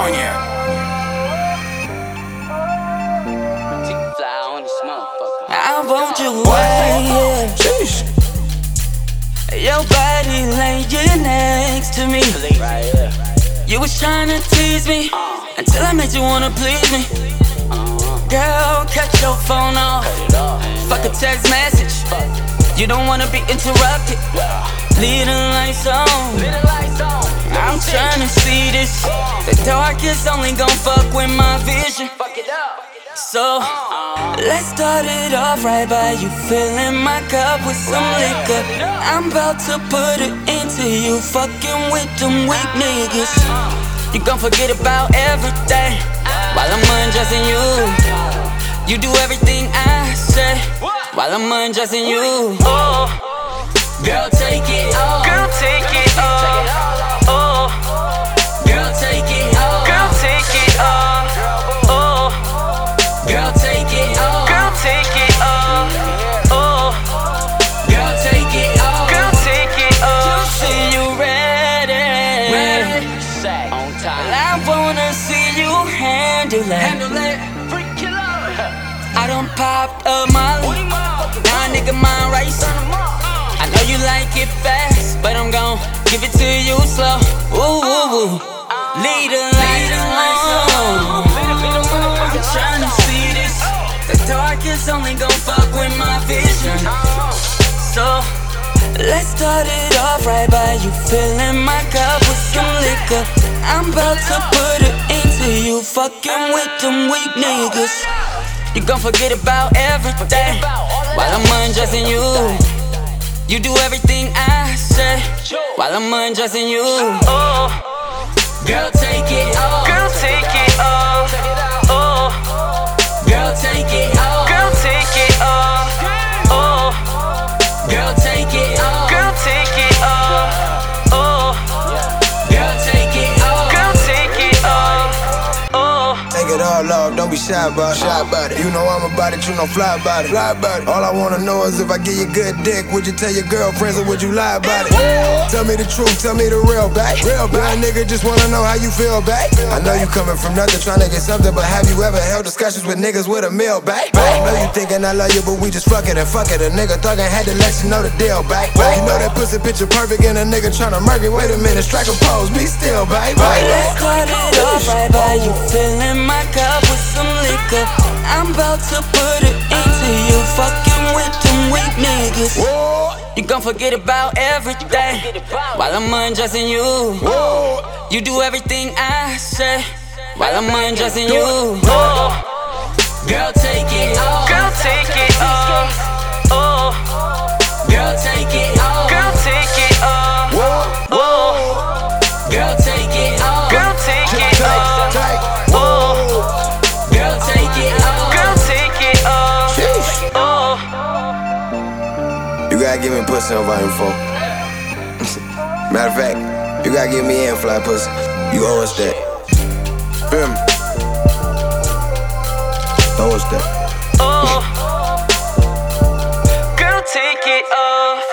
California. I want you away, yeah. Your body laying next to me. You was tryna tease me until I made you wanna please me. Girl, cut your phone off. Fuck a text message. You don't wanna be interrupted. Leave the lights on. I'm tryna see this. The dark is only gon' fuck with my vision. So, let's start it off right by you filling my cup with some liquor. I'm about to put it into you, fucking with them weak niggas. You gon' forget about everything while I'm undressing you. You do everything I say while I'm undressing you. Girl, take it off. Girl, take it off. Girl, take it off. Girl, take it off. Girl, take it off. Girl, take it off. Girl, take it off. Girl, take it off. See you ready. On time. I wanna see you handle it. I done popped up Molly. Now a nigga mind race. I know you like it fast, but I'm gon' give it to you slow. Ooh, lead the light on. I'm tryna see this. The dark is only gon' fuck with my vision. So, let's start it off right by you filling my cup with some liquor. I'm about to put it into you, fucking with them weak niggas. You gon' forget about everything while I'm undressing you. You do everything I say while I'm undressing you. Girl, take it off. Girl, take it off. Girl, take it off. Girl, take it off. Girl, take it off. Girl, take it off. Girl, take it off. Girl, take it off. Take it all off, don't be shy about it. You know I'm about it, you know fly about it. All I wanna know is if I give you good dick, would you tell your girlfriends or would you lie about it? Tell me the truth, tell me the real back. Real nigga just wanna know how you feel back. I know you coming from nothing trying to get something, but have you ever held discussions with niggas with a meal back? I know you thinking I love you, but we just fuck it and fuck it. A nigga thuggin' had to let you know the deal back. You know that pussy picture perfect and a nigga tryna murk it. Wait a minute, strike a pose, be still, babe. Let's start it off right by you filling my cup with some liquor. I'm about to put it into you, fucking with them weak niggas. You gon' forget about everything while I'm undressing you. You do everything I say while I'm undressing you. Girl, take it off. Girl, take it off. Girl, take it off. Girl, take it off. Girl, take it off. Girl, take it off. Girl, take it off. Girl, take it off. You gotta give me pussy on volume 4. Matter of fact, you gotta give me fly pussy. You owe us that. Owe us that. Girl, take it off.